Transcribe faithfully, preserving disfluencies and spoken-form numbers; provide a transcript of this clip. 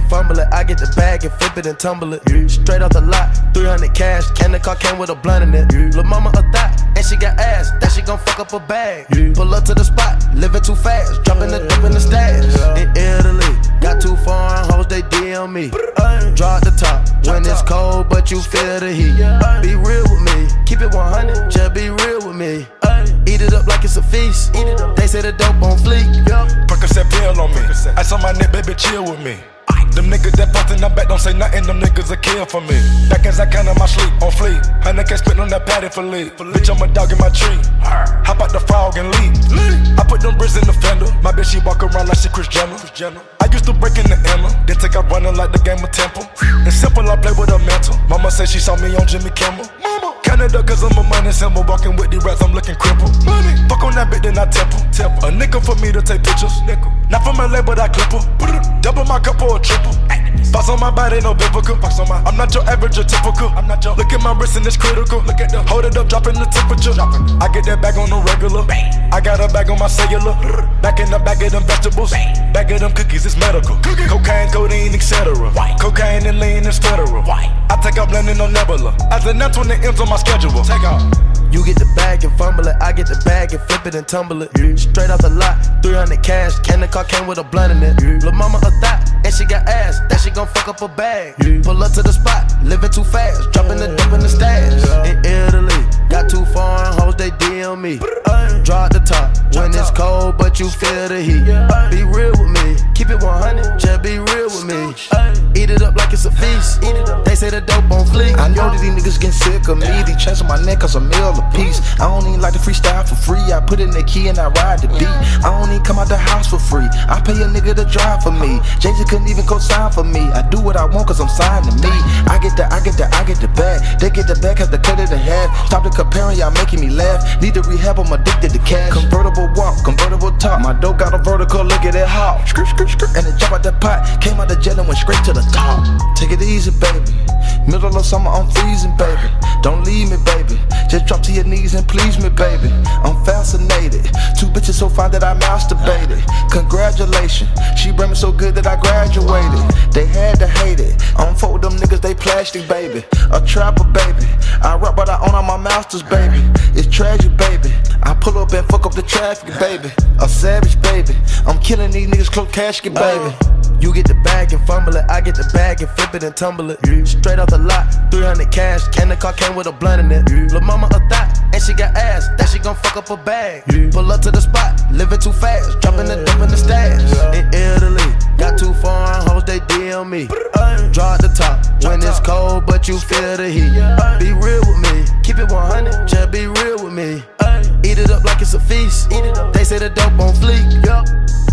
fumble it. I get the bag and flip it and tumble it. Straight off the lot, three hundred cash. And the car came with a blunt in it. Lil' mama a thot, and she got ass. That she gon' fuck up a bag. Pull up to the spot, living too fast. Dropping the dip in the stash. In Italy, got two foreign hoes, they D M me. Draw at the top when it's cold, but you feel the heat. Be real with me, keep it one hundred. Just be real with me. Eat it up like it's a feast. They say the dope on fleek. Percocet pill on me. Ice on my neck, baby, chill with me. Them niggas that post in the back don't say nothing, them niggas a kill for me. Back as I count on my sleep, on fleek. Honey can't spit on that patty for lead. Bitch, I'm a dog in my tree. Hop out the frog and leave. I put them bricks in the fender. My bitch, she walk around like she Kris Jenner. I used to break in the Emma, then take out running like the game of Temple. It's simple, I play with a mental. Mama say she saw me on Jimmy Kimmel. Canada, cause I'm a money symbol. Walking with these rats, I'm looking crippled. Money. Fuck on that bitch, then I temple. temple. A nickel for me to take pictures. Nickel. Not from L A, but I clip her. Double my cup or a triple. Box on my body, no biblical. Box on my, I'm not your average or typical. I'm not your. Look at my wrist and it's critical. Look at the. Hold it up, dropping the temperature. Dropping. I get that bag on the regular. Bang. I got a bag on my cellular. Back in the bag of them vegetables. Bang. Bag of them cookies, it's medical. Cookie. Cocaine, codeine, et cetera. Cocaine and lean is federal. White. I take out blending on Nebula. As an N twenty M's on my schedule. Take off. You get the bag and fumble it. I get the bag and flip it and tumble it. Straight off the lot, three hundred cash. And the car came with a blunt in it. Lil' mama a thot, and she got ass. That she gon' fuck up a bag. Pull up to the spot, living too fast. Dropping the dip in the stash. In Italy, got two foreign hoes, they D M me. Draw at the top when it's cold, but you feel the heat. Be real with me, keep it one hundred. Just be real with me. Eat it up like it's a feast. They say the dope on fleek. I know that these niggas getting sick of me. These chains on my neck cause a meal a piece. I don't even like to freestyle for free. I put in the key and I ride the beat. I don't even come out the house for free. I pay a nigga to drive for me. Jay-Z couldn't even co-sign for me. I do what I want cause I'm signed to me. I get the, I get the, I get the bag. They get the bag cause they cut it in half. Stop the comparing, y'all making me laugh. Need to rehab, I'm addicted to cash. Convertible walk, convertible top. My dope got a vertical, look at it how. Skirt, skirt, skirt. And it jump out the pot. Came out the jet and went straight to the top. Take it easy, baby. Middle of summer, I'm freezing, baby. Don't leave me, baby. Just drop to your knees and please me, baby. I'm fascinated. Two bitches so fine that I masturbated. Congratulations. She brought me so good that I graduated. They had to hate it. I don't fuck with them niggas, they plastic, baby. A trapper, baby. I rap, but I own all my masters, baby. It's tragic, baby. I pull up and fuck up the traffic, baby. A savage, baby. I'm killing these niggas, close casket, baby. You get the bag and fumble it. I get the bag and flip it and tumble it. Straight off the lot, three hundred cash. And the car came with a blunt in it. Lil' mama a thot, and she got ass. That she gon' fuck up a bag. Pull up to the spot, living too fast. Dropping the dip in the stash. In Italy, got two foreign hoes, they D M me. Draw at the top when it's cold, but you feel the heat. Be real with me, keep it one hundred. Just be real with me. Eat it up like it's a feast. They say the dope on fleek.